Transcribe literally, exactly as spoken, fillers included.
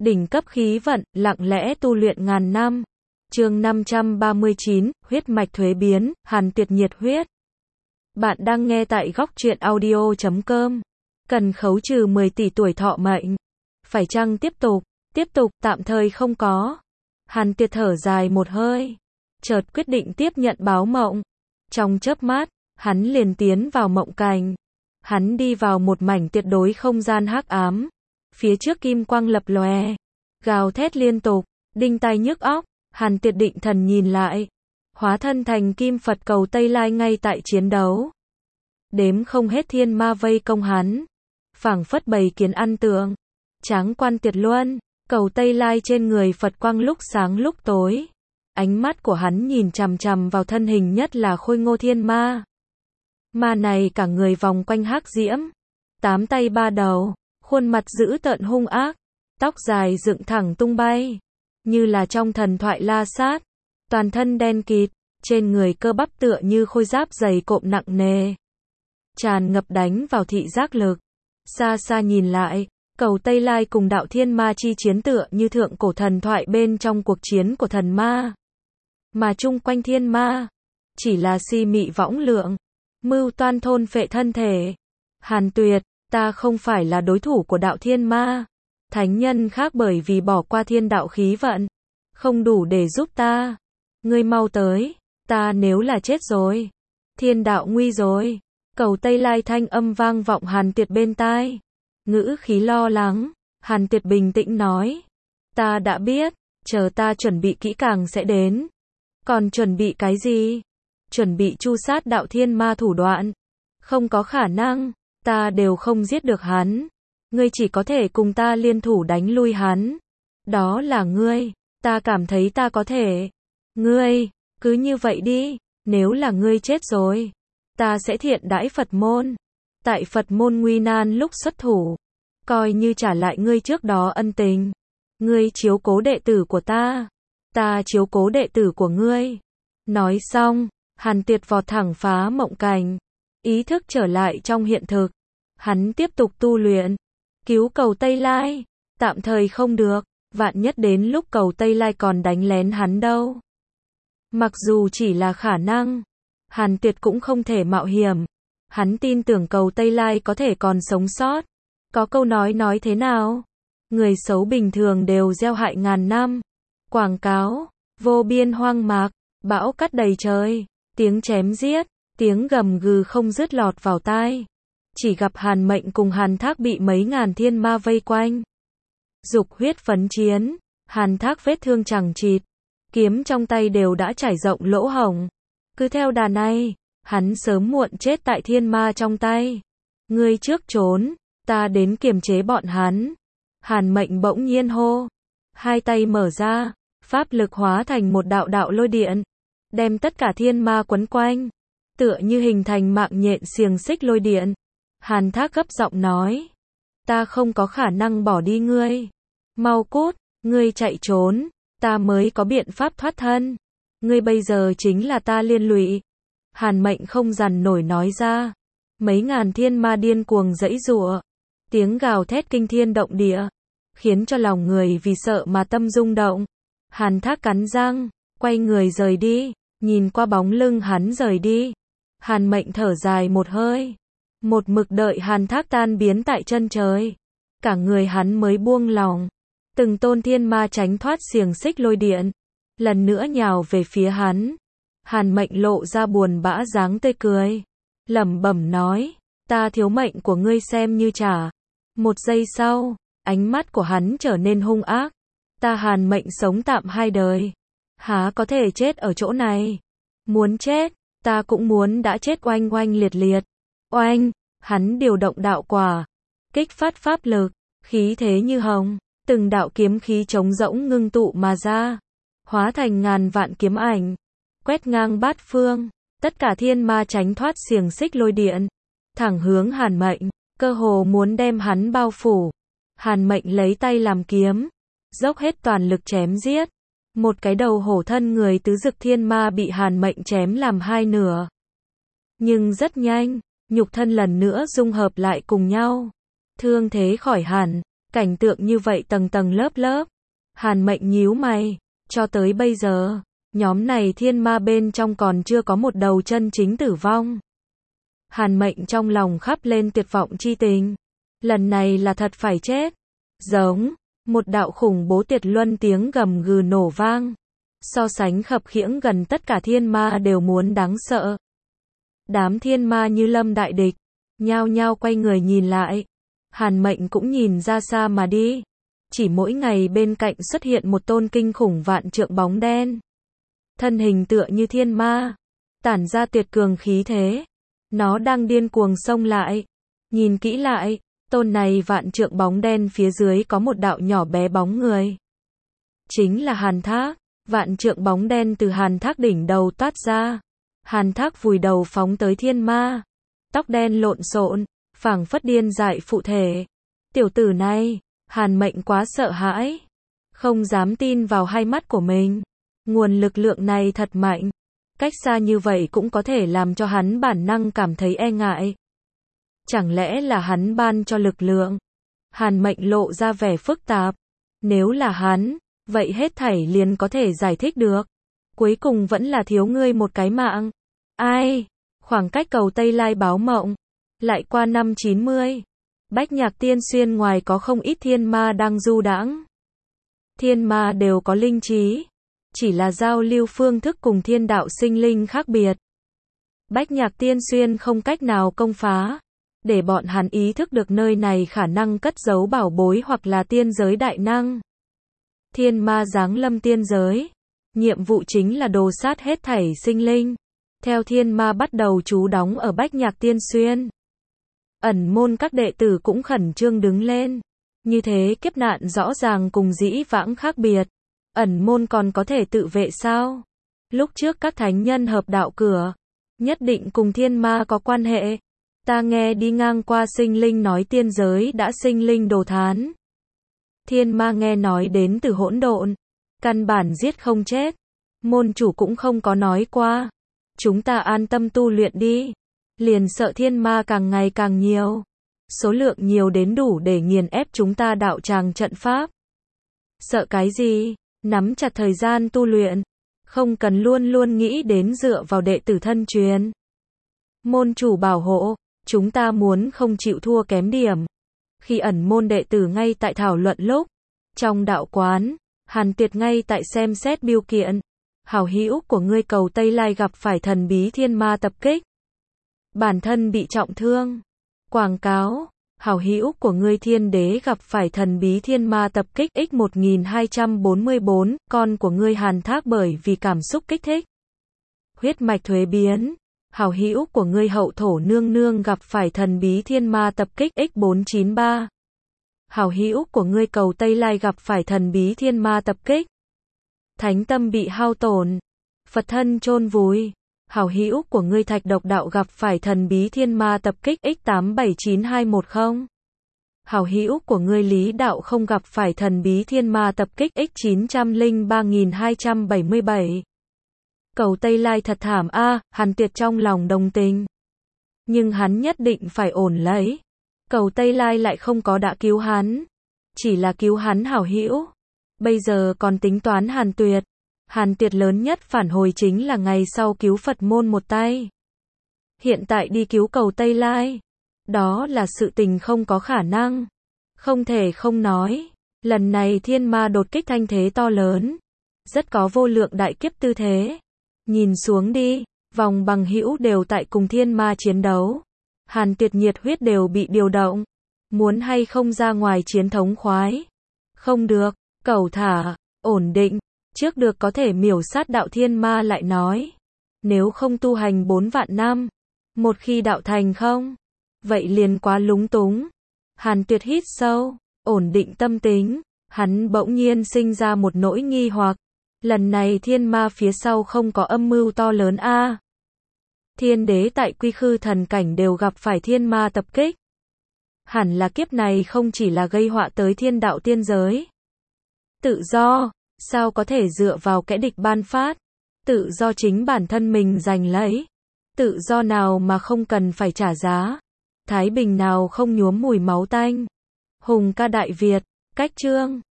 Đỉnh cấp khí vận, lặng lẽ tu luyện ngàn năm. Chương năm trăm ba mươi chín, huyết mạch thuế biến, Hàn Tuyệt nhiệt huyết. Bạn đang nghe tại góc truyện audio chấm com. Cần khấu trừ mười tỷ tuổi thọ mệnh. Phải chăng tiếp tục? Tiếp tục, tạm thời không có. Hàn Tuyệt thở dài một hơi. Chợt quyết định tiếp nhận báo mộng. Trong chớp mắt, hắn liền tiến vào mộng cảnh. Hắn đi vào một mảnh tuyệt đối không gian hắc ám. Phía trước kim quang lập lòe, gào thét liên tục, đinh tai nhức óc. Hàn Tuyệt định thần nhìn lại, hóa thân thành kim Phật cầu Tây Lai ngay tại chiến đấu. Đếm không hết thiên ma vây công hắn, phảng phất bầy kiến ăn tượng. Tráng quan tuyệt luân, cầu Tây Lai trên người Phật quang lúc sáng lúc tối. Ánh mắt của hắn nhìn chằm chằm vào thân hình nhất là khôi ngô thiên ma. Ma này cả người vòng quanh hắc diễm, tám tay ba đầu, khuôn mặt dữ tợn hung ác, tóc dài dựng thẳng tung bay, như là trong thần thoại La Sát, toàn thân đen kịt, trên người cơ bắp tựa như khôi giáp dày cộm nặng nề, tràn ngập đánh vào thị giác lực. Xa xa nhìn lại, cầu Tây Lai cùng đạo thiên ma chi chiến tựa như thượng cổ thần thoại bên trong cuộc chiến của thần ma. Mà chung quanh thiên ma, chỉ là si mị võng lượng, mưu toan thôn phệ thân thể. Hàn Tuyệt, ta không phải là đối thủ của đạo thiên ma. Thánh nhân khác bởi vì bỏ qua thiên đạo khí vận, không đủ để giúp ta. Ngươi mau tới, ta nếu là chết rồi, thiên đạo nguy rồi. Cầu Tây Lai thanh âm vang vọng Hàn Tuyệt bên tai. Ngữ khí lo lắng, Hàn Tuyệt bình tĩnh nói. Ta đã biết, chờ ta chuẩn bị kỹ càng sẽ đến. Còn chuẩn bị cái gì? Chuẩn bị tru sát đạo thiên ma thủ đoạn. Không có khả năng, ta đều không giết được hắn. Ngươi chỉ có thể cùng ta liên thủ đánh lui hắn. Đó là ngươi, ta cảm thấy ta có thể. Ngươi, cứ như vậy đi, nếu là ngươi chết rồi, ta sẽ thiện đãi Phật môn. Tại Phật môn nguy nan lúc xuất thủ, coi như trả lại ngươi trước đó ân tình. Ngươi chiếu cố đệ tử của ta, ta chiếu cố đệ tử của ngươi. Nói xong, Hàn Tuyệt vọt thẳng phá mộng cảnh, ý thức trở lại trong hiện thực. Hắn tiếp tục tu luyện, cứu cầu Tây Lai, tạm thời không được, vạn nhất đến lúc cầu Tây Lai còn đánh lén hắn đâu. Mặc dù chỉ là khả năng, Hàn Tuyệt cũng không thể mạo hiểm. Hắn tin tưởng cầu Tây Lai có thể còn sống sót. Có câu nói nói thế nào? Người xấu bình thường đều gieo hại ngàn năm. Quảng cáo, vô biên hoang mạc, bão cắt đầy trời, tiếng chém giết, tiếng gầm gừ không dứt lọt vào tai. Chỉ gặp Hàn Mệnh cùng Hàn Thác bị mấy ngàn thiên ma vây quanh. Dục huyết phấn chiến, Hàn Thác vết thương chẳng chịt, kiếm trong tay đều đã trải rộng lỗ hổng. Cứ theo đà này, hắn sớm muộn chết tại thiên ma trong tay. Ngươi trước trốn, ta đến kiềm chế bọn hắn. Hàn Mệnh bỗng nhiên hô, hai tay mở ra, pháp lực hóa thành một đạo đạo lôi điện, đem tất cả thiên ma quấn quanh, tựa như hình thành mạng nhện xiềng xích lôi điện. Hàn Thác gấp giọng nói, ta không có khả năng bỏ đi ngươi. Mau cút, ngươi chạy trốn, ta mới có biện pháp thoát thân. Ngươi bây giờ chính là ta liên lụy. Hàn Mệnh không dằn nổi nói ra. Mấy ngàn thiên ma điên cuồng giãy giụa, tiếng gào thét kinh thiên động địa, khiến cho lòng người vì sợ mà tâm rung động. Hàn Thác cắn răng, quay người rời đi, nhìn qua bóng lưng hắn rời đi. Hàn Mệnh thở dài một hơi, một mực đợi Hàn Thác tan biến tại chân trời, cả người hắn mới buông lòng. Từng tôn thiên ma tránh thoát xiềng xích lôi điện, lần nữa nhào về phía hắn. Hàn Mệnh lộ ra buồn bã dáng tươi cười, lẩm bẩm nói, ta thiếu mệnh của ngươi xem như trả. Một giây sau, ánh mắt của hắn trở nên hung ác. Ta Hàn Mệnh sống tạm hai đời, há có thể chết ở chỗ này. Muốn chết, ta cũng muốn đã chết oanh oanh liệt liệt. Oanh, hắn điều động đạo quả, kích phát pháp lực, khí thế như hồng, từng đạo kiếm khí trống rỗng ngưng tụ mà ra, hóa thành ngàn vạn kiếm ảnh, quét ngang bát phương. Tất cả thiên ma tránh thoát xiềng xích lôi điện, thẳng hướng Hàn Mệnh, cơ hồ muốn đem hắn bao phủ. Hàn Mệnh lấy tay làm kiếm, dốc hết toàn lực chém giết. Một cái đầu hổ thân người tứ dực thiên ma bị Hàn Mệnh chém làm hai nửa. Nhưng rất nhanh, nhục thân lần nữa dung hợp lại cùng nhau. Thương thế khỏi hẳn, Cảnh tượng như vậy tầng tầng lớp lớp. Hàn Mệnh nhíu mày, cho tới bây giờ, nhóm này thiên ma bên trong còn chưa có một đầu chân chính tử vong. Hàn Mệnh trong lòng khắp lên tuyệt vọng chi tình. Lần này là thật phải chết. Giống, một đạo khủng bố tuyệt luân tiếng gầm gừ nổ vang. So sánh khập khiễng gần tất cả thiên ma đều muốn đáng sợ. Đám thiên ma như lâm đại địch, nhao nhao quay người nhìn lại. Hàn Mệnh cũng nhìn ra xa mà đi. Chỉ mỗi ngày bên cạnh xuất hiện một tôn kinh khủng vạn trượng bóng đen. Thân hình tựa như thiên ma, tản ra tuyệt cường khí thế. Nó đang điên cuồng xông lại. Nhìn kỹ lại, tôn này vạn trượng bóng đen phía dưới có một đạo nhỏ bé bóng người. Chính là Hàn Thác. Vạn trượng bóng đen từ Hàn Thác đỉnh đầu toát ra. Hàn Thác vùi đầu phóng tới thiên ma. Tóc đen lộn xộn, phảng phất điên dại phụ thể. Tiểu tử này, Hàn Mệnh quá sợ hãi. Không dám tin vào hai mắt của mình. Nguồn lực lượng này thật mạnh. Cách xa như vậy cũng có thể làm cho hắn bản năng cảm thấy e ngại. Chẳng lẽ là hắn ban cho lực lượng? Hàn Mệnh lộ ra vẻ phức tạp. Nếu là hắn, vậy hết thảy liền có thể giải thích được. Cuối cùng vẫn là thiếu ngươi một cái mạng. Ai? Khoảng cách cầu Tây Lai báo mộng. Lại qua năm chín mươi. Bách Nhạc Tiên Xuyên ngoài có không ít thiên ma đang du đãng. Thiên ma đều có linh trí. Chỉ là giao lưu phương thức cùng thiên đạo sinh linh khác biệt. Bách Nhạc Tiên Xuyên không cách nào công phá. Để bọn hắn ý thức được nơi này khả năng cất giấu bảo bối hoặc là tiên giới đại năng. Thiên ma giáng lâm tiên giới. Nhiệm vụ chính là đồ sát hết thảy sinh linh. Theo thiên ma bắt đầu trú đóng ở Bách Nhạc Tiên Xuyên. Ẩn môn các đệ tử cũng khẩn trương đứng lên. Như thế kiếp nạn rõ ràng cùng dĩ vãng khác biệt. Ẩn môn còn có thể tự vệ sao? Lúc trước các thánh nhân hợp đạo cửa. Nhất định cùng thiên ma có quan hệ. Ta nghe đi ngang qua sinh linh nói tiên giới đã sinh linh đồ thán. Thiên ma nghe nói đến từ hỗn độn. Căn bản giết không chết. Môn chủ cũng không có nói qua. Chúng ta an tâm tu luyện đi. Liền sợ thiên ma càng ngày càng nhiều. Số lượng nhiều đến đủ để nghiền ép chúng ta đạo tràng trận pháp. Sợ cái gì? Nắm chặt thời gian tu luyện. Không cần luôn luôn nghĩ đến dựa vào đệ tử thân truyền. Môn chủ bảo hộ. Chúng ta muốn không chịu thua kém điểm. Khi ẩn môn đệ tử ngay tại thảo luận lúc. Trong đạo quán, Hàn Tuyệt ngay tại xem xét biêu kiện. Hảo hữu của ngươi cầu Tây Lai gặp phải thần bí thiên ma tập kích. Bản thân bị trọng thương. Quảng cáo, hảo hữu của ngươi thiên đế gặp phải thần bí thiên ma tập kích x một nghìn hai trăm bốn mươi tư, con của ngươi Hàn Thác bởi vì cảm xúc kích thích. Huyết mạch thuế biến. Hảo hữu của ngươi hậu thổ nương nương gặp phải thần bí thiên ma tập kích x bốn chín ba. Hảo hữu của ngươi cầu Tây Lai gặp phải thần bí thiên ma tập kích. Thánh tâm bị hao tổn. Phật thân chôn vùi. Hảo hữu của ngươi Thạch Độc Đạo gặp phải thần bí thiên ma tập kích x tám bảy chín hai một không. Hảo hữu của ngươi Lý Đạo không gặp phải thần bí thiên ma tập kích x chín không ba hai bảy bảy. Cầu Tây Lai thật thảm a, à, Hàn Tuyệt trong lòng đồng tình. Nhưng hắn nhất định phải ổn lấy. Cầu Tây Lai lại không có đã cứu hắn. Chỉ là cứu hắn hảo hữu. Bây giờ còn tính toán Hàn Tuyệt. Hàn Tuyệt lớn nhất phản hồi chính là ngày sau cứu Phật môn một tay. Hiện tại đi cứu cầu Tây Lai. Đó là sự tình không có khả năng. Không thể không nói. Lần này thiên ma đột kích thanh thế to lớn. Rất có vô lượng đại kiếp tư thế. Nhìn xuống đi. Vòng bằng hữu đều tại cùng thiên ma chiến đấu. Hàn Tuyệt nhiệt huyết đều bị điều động. Muốn hay không ra ngoài chiến thống khoái. Không được. Cẩu thả. Ổn định. Trước được có thể miểu sát đạo thiên ma lại nói. Nếu không tu hành bốn vạn năm. Một khi đạo thành không. Vậy liền quá lúng túng. Hàn Tuyệt hít sâu. Ổn định tâm tính. Hắn bỗng nhiên sinh ra một nỗi nghi hoặc. Lần này thiên ma phía sau không có âm mưu to lớn a. À. Thiên đế tại Quy Khư thần cảnh đều gặp phải thiên ma tập kích. Hẳn là kiếp này không chỉ là gây họa tới thiên đạo tiên giới. Tự do, sao có thể dựa vào kẻ địch ban phát? Tự do chính bản thân mình giành lấy. Tự do nào mà không cần phải trả giá? Thái bình nào không nhuốm mùi máu tanh? Hùng ca Đại Việt, cách chương